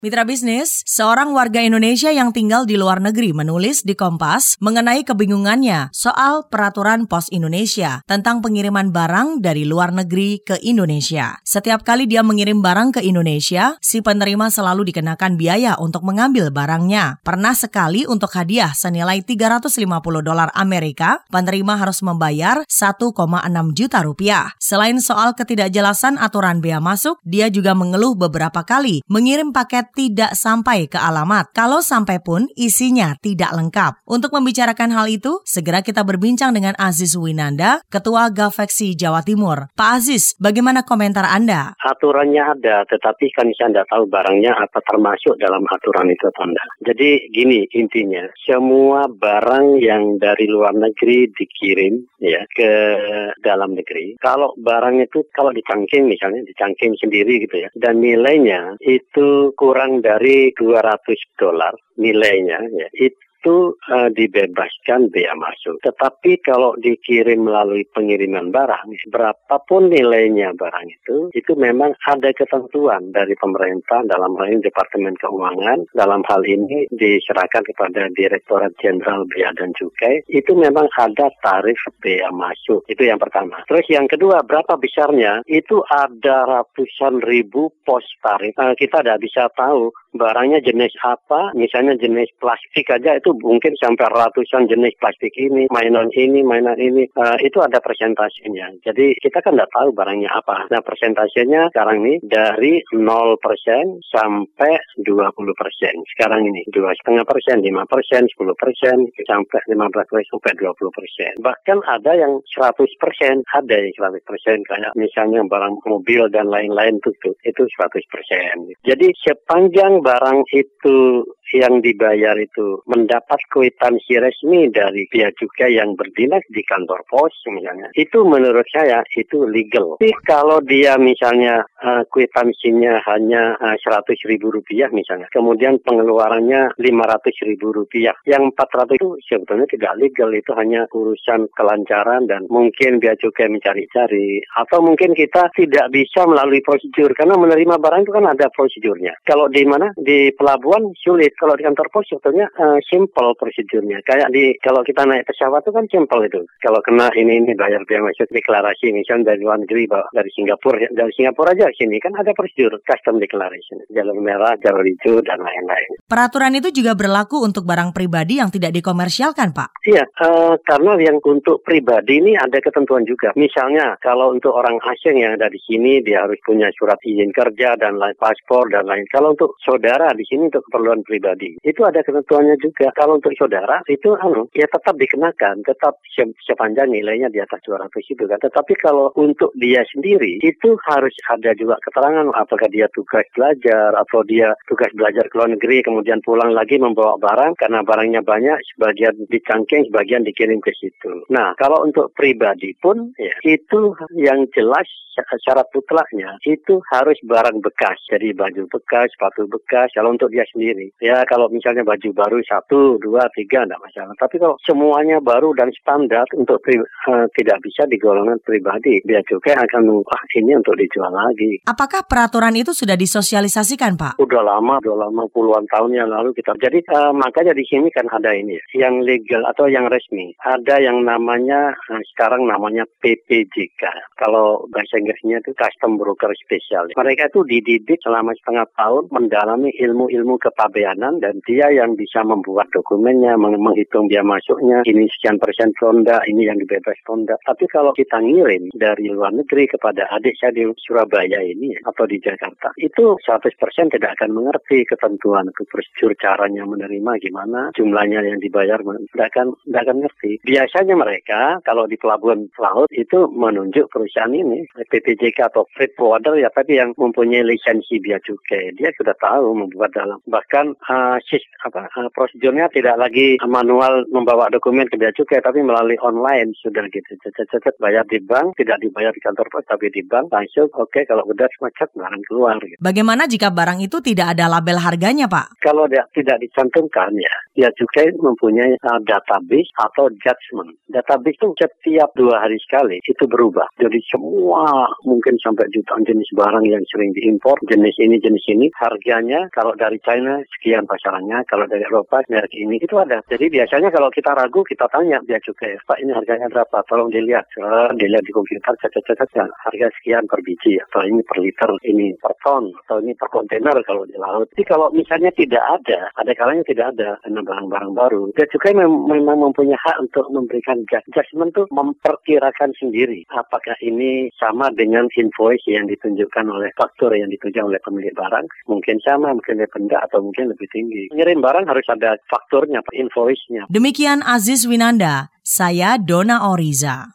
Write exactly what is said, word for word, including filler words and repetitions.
Mitra bisnis, seorang warga Indonesia yang tinggal di luar negeri menulis di Kompas mengenai kebingungannya soal peraturan Pos Indonesia tentang pengiriman barang dari luar negeri ke Indonesia. Setiap kali dia mengirim barang ke Indonesia, si penerima selalu dikenakan biaya untuk mengambil barangnya. Pernah sekali untuk hadiah senilai tiga ratus lima puluh dolar Amerika, penerima harus membayar satu koma enam juta rupiah. Selain soal ketidakjelasan aturan bea masuk, dia juga mengeluh beberapa kali mengirim paket tidak sampai ke alamat. Kalau sampai pun isinya tidak lengkap. Untuk membicarakan hal itu, segera kita berbincang dengan Aziz Winanda, Ketua Gafeksi Jawa Timur. Pak Aziz, bagaimana komentar Anda? Aturannya ada, tetapi kan saya tidak tahu barangnya apa termasuk dalam aturan itu atau tidak. Jadi gini intinya, semua barang yang dari luar negeri dikirim ya ke dalam negeri. Kalau barang itu kalau dicangking misalnya, dicangking sendiri gitu ya, dan nilainya itu kurang dari dua ratus dolar nilainya ya, itu uh, dibebaskan bea masuk. Tetapi kalau dikirim melalui pengiriman barang, berapapun nilainya barang itu, itu memang ada ketentuan dari pemerintah, dalam hal ini Departemen Keuangan, dalam hal ini diserahkan kepada Direktorat Jenderal Bea dan Cukai, itu memang ada tarif bea masuk. Itu yang pertama. Terus yang kedua, berapa besarnya? Itu ada ratusan ribu pos tarif. Uh, kita tidak bisa tahu barangnya jenis apa, misalnya jenis plastik aja itu mungkin sampai ratusan jenis plastik ini, mainan ini, mainan ini, uh, itu ada persentasenya. Jadi kita kan tidak tahu barangnya apa. Nah persentasenya sekarang ini dari nol persen sampai dua puluh persen. Sekarang ini dua koma lima persen, lima persen, sepuluh persen, sampai lima belas persen, sampai dua puluh persen. Bahkan ada yang seratus persen, ada yang seratus persen, kayak misalnya barang mobil dan lain-lain itu, itu seratus persen. Jadi sepanjang barang itu yang dibayar itu mendapat kwitansi resmi dari bea cukai yang berdinas di kantor pos misalnya, itu menurut saya itu legal. Tapi kalau dia misalnya uh, kwitansinya hanya uh, seratus ribu rupiah misalnya, kemudian pengeluarannya lima ratus ribu rupiah, yang empat ratus itu sebetulnya tidak legal, itu hanya urusan kelancaran dan mungkin bea cukai mencari-cari, atau mungkin kita tidak bisa melalui prosedur, karena menerima barang itu kan ada prosedurnya. Kalau di mana? Di pelabuhan sulit. Kalau di kantor pos sebetulnya uh, simple prosedurnya. Kayak di kalau kita naik pesawat itu kan simple itu. Kalau kena ini ini bayar bea masuk, deklarasi misalnya dari luar negeri, dari Singapura, dari Singapura aja sini kan ada prosedur custom declaration, jalur merah, jalur hijau dan lain-lain. Peraturan itu juga berlaku untuk barang pribadi yang tidak dikomersialkan, Pak? Iya, uh, karena yang untuk pribadi ini ada ketentuan juga. Misalnya kalau untuk orang asing yang ada di sini dia harus punya surat izin kerja dan lain, paspor dan lain. Kalau untuk saudara di sini untuk keperluan pribadi itu ada ketentuannya juga. Kalau untuk saudara itu anu ya tetap dikenakan, tetap sepanjang nilainya di atas dua ratus itu kan. Tetapi kalau untuk dia sendiri itu harus ada juga keterangan apakah dia tugas belajar atau dia tugas belajar ke luar negeri kemudian pulang lagi membawa barang karena barangnya banyak, sebagian dicangking, sebagian dikirim ke situ. Nah, kalau untuk pribadi pun ya itu yang jelas syarat mutlaknya itu harus barang bekas. Jadi baju bekas, sepatu bekas kalau untuk dia sendiri. Ya kalau misalnya baju baru satu, dua, tiga tidak masalah. Tapi kalau semuanya baru dan standar untuk pri, uh, tidak bisa di golongan pribadi, bea cukai akan wah ini untuk dijual lagi. Apakah peraturan itu sudah disosialisasikan, Pak? Udah lama, udah lama puluhan tahun yang lalu kita. Jadi uh, makanya di sini kan ada ini yang legal atau yang resmi. Ada yang namanya uh, sekarang namanya P P J K. Kalau bahasa Inggrisnya itu Custom Broker Special. Mereka itu dididik selama setengah tahun mendalami ilmu-ilmu kepabeanan dan dia yang bisa membuat dokumennya, menghitung biaya masuknya, ini sekian persen ronda, ini yang dibebas ronda. Tapi kalau kita ngirim dari luar negeri kepada adik saya di Surabaya ini atau di Jakarta, itu seratus persen tidak akan mengerti ketentuan, prosedur caranya menerima gimana, jumlahnya yang dibayar, tidak akan, tidak akan ngerti. Biasanya mereka kalau di pelabuhan laut itu menunjuk perusahaan ini, P P J K atau freight forwarder ya, tapi yang mempunyai lisensi bea cukai. Dia sudah tahu membuat dalam. Bahkan uh, sis, apa, uh, prosedurnya tidak lagi manual membawa dokumen ke bea cukai, tapi melalui online sudah gitu. Cet-cet bayar di bank, tidak dibayar di kantor pos, tapi di bank langsung. Oke, okay, kalau udah macet barang keluar. Gitu. Bagaimana jika barang itu tidak ada label harganya, Pak? Kalau dia tidak dicantumkan ya, bea cukai mempunyai uh, database atau judgment. Database itu setiap dua hari sekali itu berubah. Jadi semua mungkin sampai jutaan jenis barang yang sering diimpor, jenis ini, jenis ini, harganya kalau dari China sekian pasarannya, kalau dari Eropa merek ini, itu ada. Jadi biasanya kalau kita ragu, kita tanya bea cukai, Pak ini harganya berapa? Tolong dilihat. Uh, dilihat di komputer, cacat-cacat, harga sekian per biji, atau ini per liter, ini per ton, atau ini per kontainer kalau di laut. Jadi kalau misalnya tidak ada, ada kalanya tidak ada, karena barang-barang baru, bea cukai mem- memang mempunyai hak untuk memberikan judgment itu memperkirakan sendiri apakah ini sama dengan invoice yang ditunjukkan oleh faktur yang ditunjukkan oleh pemilik barang, mungkin sama, mungkin lebih rendah, atau mungkin lebih tinggi. Ngirim barang harus ada fakturnya, invoice-nya. Demikian Aziz Winanda, saya Dona Oriza.